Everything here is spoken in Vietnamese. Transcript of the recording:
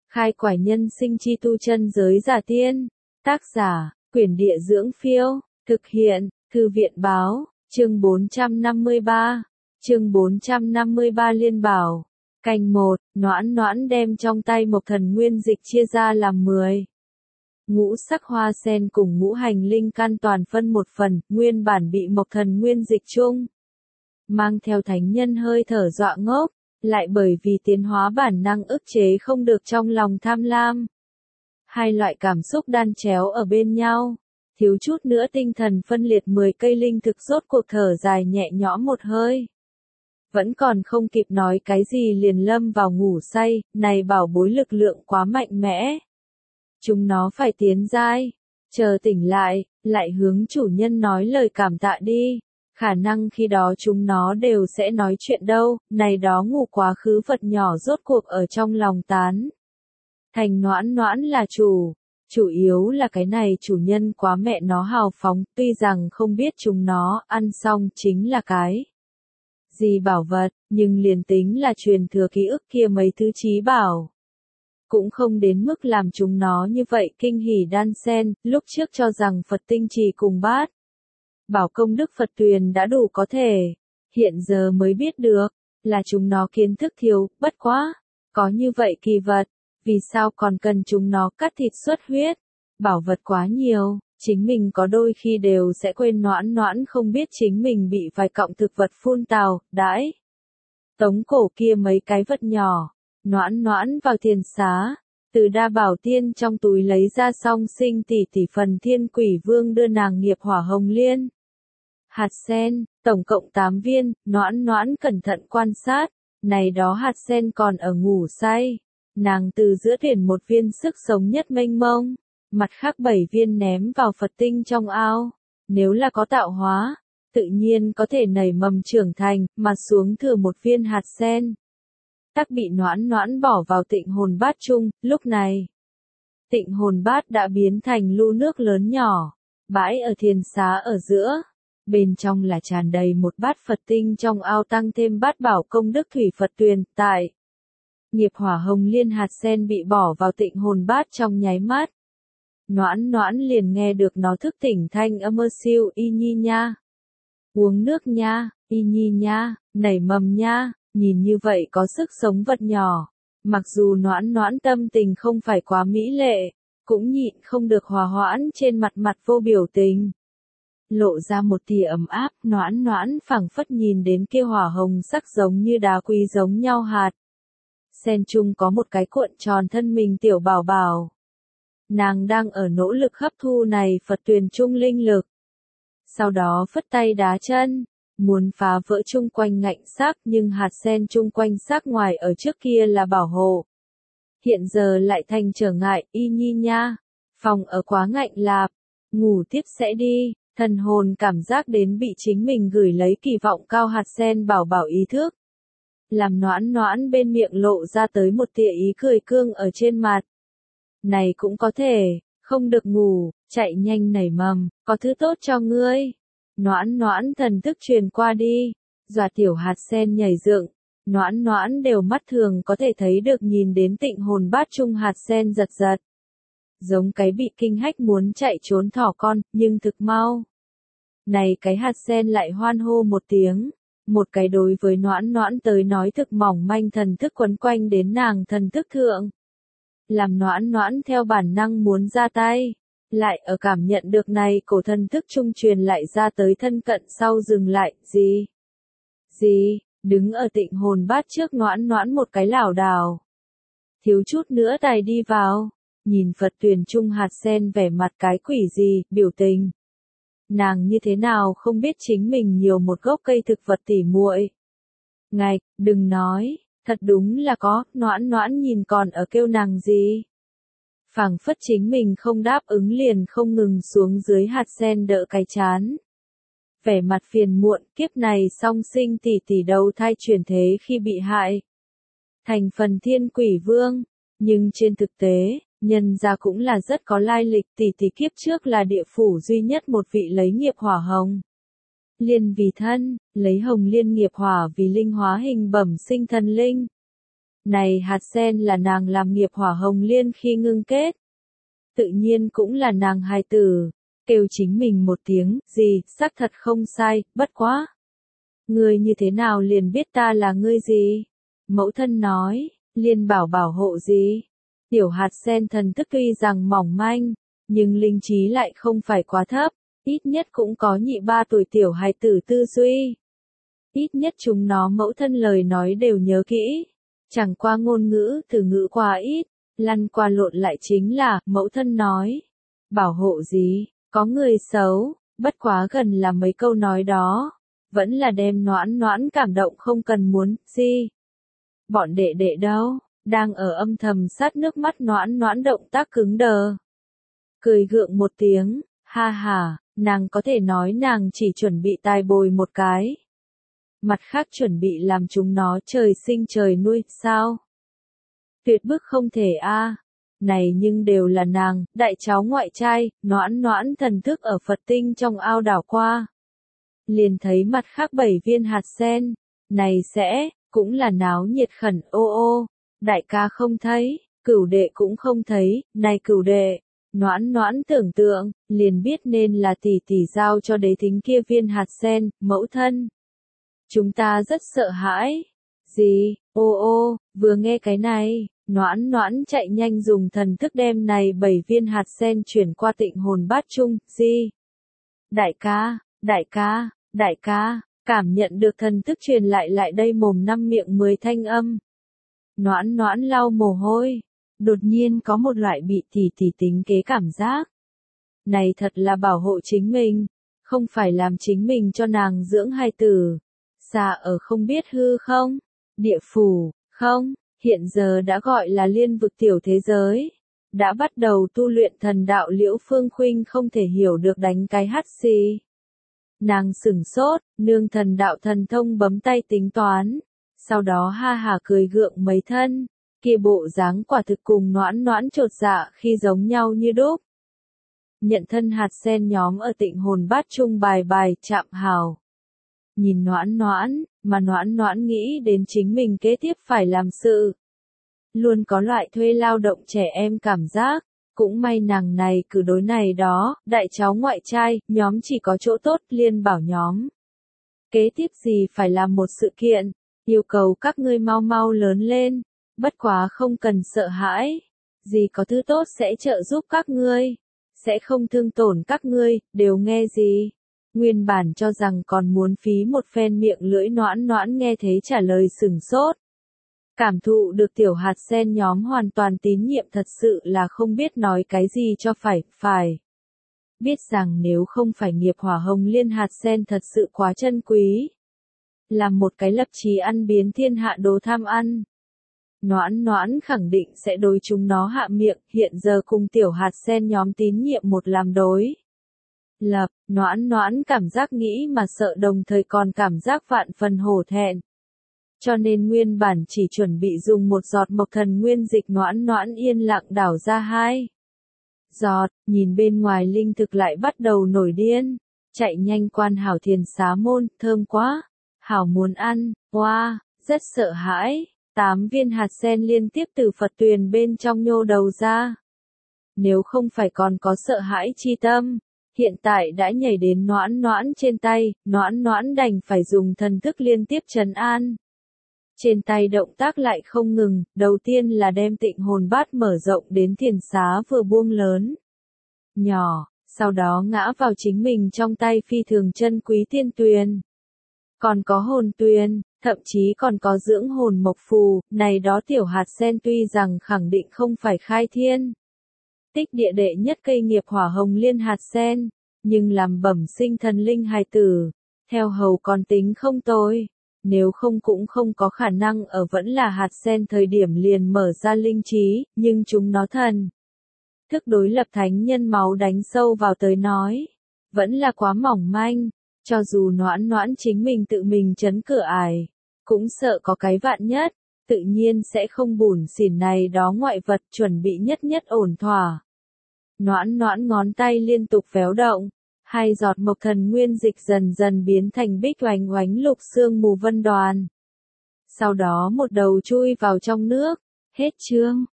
Khai quải nhân sinh chi tu chân giới giả tiên. Tác giả, Quyển Địa Dưỡng Phiêu. Thực hiện, Thư viện Báo. Chương 453. Chương 453 Liên Bảo. Canh 1, Noãn Noãn đem trong tay Mộc Thần Nguyên dịch chia ra làm 10. Ngũ sắc hoa sen cùng ngũ hành linh căn toàn phân một phần, nguyên bản bị Mộc Thần Nguyên dịch chung. Mang theo thánh nhân hơi thở dọa ngốc, lại bởi vì tiến hóa bản năng ức chế không được trong lòng tham lam. Hai loại cảm xúc đan chéo ở bên nhau, thiếu chút nữa tinh thần phân liệt 10 cây linh thực rốt cuộc thở dài nhẹ nhõm một hơi. Vẫn còn không kịp nói cái gì liền lâm vào ngủ say, này bảo bối lực lượng quá mạnh mẽ. Chúng nó phải tiến giai, chờ tỉnh lại hướng chủ nhân nói lời cảm tạ đi. Khả năng khi đó chúng nó đều sẽ nói chuyện đâu, này đó ngủ quá khứ vật nhỏ rốt cuộc ở trong lòng tán. Thành Noãn Noãn là chủ yếu là cái này chủ nhân quá mẹ nó hào phóng, tuy rằng không biết chúng nó ăn xong chính là cái gì bảo vật, nhưng liền tính là truyền thừa ký ức kia mấy thứ trí bảo. Cũng không đến mức làm chúng nó như vậy kinh hỉ đan sen, lúc trước cho rằng Phật tinh trì cùng bát bảo công đức Phật tuyền đã đủ có thể, hiện giờ mới biết được, là chúng nó kiến thức thiếu, bất quá, có như vậy kỳ vật, vì sao còn cần chúng nó cắt thịt xuất huyết, bảo vật quá nhiều, chính mình có đôi khi đều sẽ quên Noãn Noãn không biết chính mình bị vài cọng thực vật phun tào, đãi. Tống cổ kia mấy cái vật nhỏ, Noãn Noãn vào thiền xá, từ đa bảo tiên trong túi lấy ra song sinh tỷ tỷ phần thiên quỷ vương đưa nàng nghiệp hỏa hồng liên. Hạt sen, tổng cộng 8 viên, Noãn Noãn cẩn thận quan sát, này đó hạt sen còn ở ngủ say. Nàng từ giữa tuyển một viên sức sống nhất mênh mông, mặt khác 7 viên ném vào Phật tinh trong ao. Nếu là có tạo hóa, tự nhiên có thể nảy mầm trưởng thành, mà xuống thừa một viên hạt sen. Tắc bị Noãn Noãn bỏ vào tịnh hồn bát chung, lúc này. Tịnh hồn bát đã biến thành lu nước lớn nhỏ, bãi ở thiền xá ở giữa. Bên trong là tràn đầy một bát Phật tinh trong ao tăng thêm bát bảo công đức thủy Phật tuyền, tại. Nghiệp hỏa hồng liên hạt sen bị bỏ vào tịnh hồn bát trong nháy mắt. Noãn Noãn liền nghe được nó thức tỉnh thanh âm siêu y nhi nha. Uống nước nha, y nhi nha, nảy mầm nha, nhìn như vậy có sức sống vật nhỏ. Mặc dù Noãn Noãn tâm tình không phải quá mỹ lệ, cũng nhịn không được hòa hoãn trên mặt vô biểu tình. Lộ ra một tia ấm áp, Noãn Noãn phảng phất nhìn đến kia hỏa hồng sắc giống như đá quý giống nhau hạt. Sen chung có một cái cuộn tròn thân mình tiểu bảo bảo. Nàng đang ở nỗ lực hấp thu này Phật tuyền chung linh lực. Sau đó phất tay đá chân, muốn phá vỡ chung quanh ngạnh sắc nhưng hạt sen chung quanh sắc ngoài ở trước kia là bảo hộ. Hiện giờ lại thành trở ngại, y nhi nha. Phòng ở quá ngạnh lạp, ngủ tiếp sẽ đi. Thần hồn cảm giác đến bị chính mình gửi lấy kỳ vọng cao hạt sen bảo bảo ý thức. Làm Noãn Noãn bên miệng lộ ra tới một tia ý cười cương ở trên mặt. Này cũng có thể, không được ngủ, chạy nhanh nảy mầm, có thứ tốt cho ngươi. Noãn Noãn thần thức truyền qua đi, dọa tiểu hạt sen nhảy dựng. Noãn Noãn đều mắt thường có thể thấy được nhìn đến tịnh hồn bát chung hạt sen giật giật. Giống cái bị kinh hách muốn chạy trốn thỏ con, nhưng thực mau. Này cái hạt sen lại hoan hô một tiếng, một cái đối với Noãn Noãn tới nói thực mỏng manh thần thức quấn quanh đến nàng thần thức thượng. Làm Noãn Noãn theo bản năng muốn ra tay, lại ở cảm nhận được này cổ thần thức trung truyền lại ra tới thân cận sau dừng lại, gì, đứng ở tịnh hồn bát trước Noãn Noãn một cái lảo đảo. Thiếu chút nữa tài đi vào, nhìn Phật tuyền trung hạt sen vẻ mặt cái quỷ gì, biểu tình. Nàng như thế nào không biết chính mình nhiều một gốc cây thực vật tỉ muội. Ngạch, đừng nói, thật đúng là có, Noãn Noãn nhìn còn ở kêu nàng gì. Phảng phất chính mình không đáp ứng liền không ngừng xuống dưới hạt sen đỡ cái chán. Vẻ mặt phiền muộn, kiếp này song sinh tỷ tỷ đầu thai chuyển thế khi bị hại. Thành phần thiên quỷ vương, nhưng trên thực tế, nhân gia cũng là rất có lai lịch, tỷ tỷ kiếp trước là địa phủ duy nhất một vị lấy nghiệp hỏa hồng liên vì thân, lấy hồng liên nghiệp hỏa vì linh hóa hình bẩm sinh thần linh. Này hạt sen là nàng làm nghiệp hỏa hồng liên khi ngưng kết. Tự nhiên cũng là nàng hài tử. Kêu chính mình một tiếng, gì, xác thật không sai, bất quá. Ngươi như thế nào liền biết ta là ngươi gì? Mẫu thân nói, liền bảo hộ gì? Tiểu hạt sen thần thức tuy rằng mỏng manh, nhưng linh trí lại không phải quá thấp, ít nhất cũng có nhị 3 tuổi tiểu hài tử tư duy. Ít nhất chúng nó mẫu thân lời nói đều nhớ kỹ. Chẳng qua ngôn ngữ, từ ngữ quá ít, lăn qua lộn lại chính là, mẫu thân nói. Bảo hộ gì, có người xấu, bất quá gần là mấy câu nói đó. Vẫn là đem Noãn cảm động không cần muốn, gì. Bọn đệ đệ đâu, đang ở âm thầm sát nước mắt Noãn động tác cứng đờ. Cười gượng một tiếng, ha ha, nàng có thể nói nàng chỉ chuẩn bị tài bồi một cái. Mặt khác chuẩn bị làm chúng nó trời sinh trời nuôi, sao? Tuyệt bức không thể a. Này nhưng đều là nàng, đại cháu ngoại trai, Noãn thần thức ở Phật tinh trong ao đảo qua. Liền thấy mặt khác 7 viên hạt sen, này sẽ, cũng là náo nhiệt khẩn, ô, đại ca không thấy, cửu đệ cũng không thấy, này cửu đệ. Noãn tưởng tượng, liền biết nên là tỷ giao cho đế thính kia viên hạt sen, mẫu thân. Chúng ta rất sợ hãi. Gì, ô, vừa nghe cái này, Noãn chạy nhanh dùng thần thức đem này 7 viên hạt sen chuyển qua tịnh hồn bát chung, gì? Đại ca, cảm nhận được thần thức truyền lại đây mồm năm miệng 10 thanh âm. Noãn lau mồ hôi, đột nhiên có một loại bị tỷ tính kế cảm giác. Này thật là bảo hộ chính mình, không phải làm chính mình cho nàng dưỡng hài tử. Xa ở không biết hư không? Địa phủ, không, hiện giờ đã gọi là liên vực tiểu thế giới. Đã bắt đầu tu luyện thần đạo Liễu Phương Khuynh không thể hiểu được đánh cái hắt xì. Nàng sửng sốt, nương thần đạo thần thông bấm tay tính toán. Sau đó ha hà cười gượng mấy thân. Kia bộ dáng quả thực cùng Noãn chột dạ khi giống nhau như đúc. Nhận thân hạt sen nhóm ở tịnh hồn bát chung bài chạm hào. Nhìn Noãn, mà Noãn nghĩ đến chính mình kế tiếp phải làm sự. Luôn có loại thuê lao động trẻ em cảm giác, cũng may nàng này cử đối này đó, đại cháu ngoại trai, nhóm chỉ có chỗ tốt liên bảo nhóm. Kế tiếp gì phải làm một sự kiện, yêu cầu các ngươi mau lớn lên, bất quá không cần sợ hãi, gì có thứ tốt sẽ trợ giúp các ngươi, sẽ không thương tổn các ngươi, đều nghe gì. Nguyên bản cho rằng còn muốn phí một phen miệng lưỡi Noãn nghe thế trả lời sửng sốt. Cảm thụ được tiểu hạt sen nhóm hoàn toàn tín nhiệm thật sự là không biết nói cái gì cho phải. Biết rằng nếu không phải nghiệp hỏa hồng liên hạt sen thật sự quá chân quý. Là một cái lập chí ăn biến thiên hạ đồ tham ăn. Noãn khẳng định sẽ đối chúng nó hạ miệng, hiện giờ cùng tiểu hạt sen nhóm tín nhiệm một làm đối. Lập, Noãn cảm giác nghĩ mà sợ đồng thời còn cảm giác vạn phần hổ thẹn. Cho nên nguyên bản chỉ chuẩn bị dùng một giọt mộc thần nguyên dịch Noãn yên lặng đảo ra 2 giọt, nhìn bên ngoài linh thực lại bắt đầu nổi điên. Chạy nhanh quan hảo thiền xá môn, thơm quá. Hảo muốn ăn, rất sợ hãi. 8 viên hạt sen liên tiếp từ Phật tuyền bên trong nhô đầu ra. Nếu không phải còn có sợ hãi chi tâm, hiện tại đã nhảy đến Noãn trên tay, Noãn đành phải dùng thần thức liên tiếp trấn an. Trên tay động tác lại không ngừng, đầu tiên là đem tịnh hồn bát mở rộng đến thiền xá vừa buông lớn. Nhỏ, sau đó ngã vào chính mình trong tay phi thường chân quý tiên tuyền. Còn có hồn tuyền, thậm chí còn có dưỡng hồn mộc phù, này đó tiểu hạt sen tuy rằng khẳng định không phải khai thiên. Tích địa đệ nhất cây nghiệp hỏa hồng liên hạt sen, nhưng làm bẩm sinh thần linh hài tử, theo hầu còn tính không tồi. Nếu không cũng không có khả năng ở vẫn là hạt sen thời điểm liền mở ra linh trí, nhưng chúng nó thần. Thức đối lập thánh nhân máu đánh sâu vào tới nói. Vẫn là quá mỏng manh, cho dù Noãn chính mình tự mình trấn cửa ải. Cũng sợ có cái vạn nhất, tự nhiên sẽ không bủn xỉn này đó ngoại vật chuẩn bị nhất ổn thỏa. Noãn ngón tay liên tục véo động. 2 giọt mộc thần nguyên dịch dần biến thành bích oánh lục sương mù vân đoàn. sau đó một đầu chui vào trong nước. Hết chương.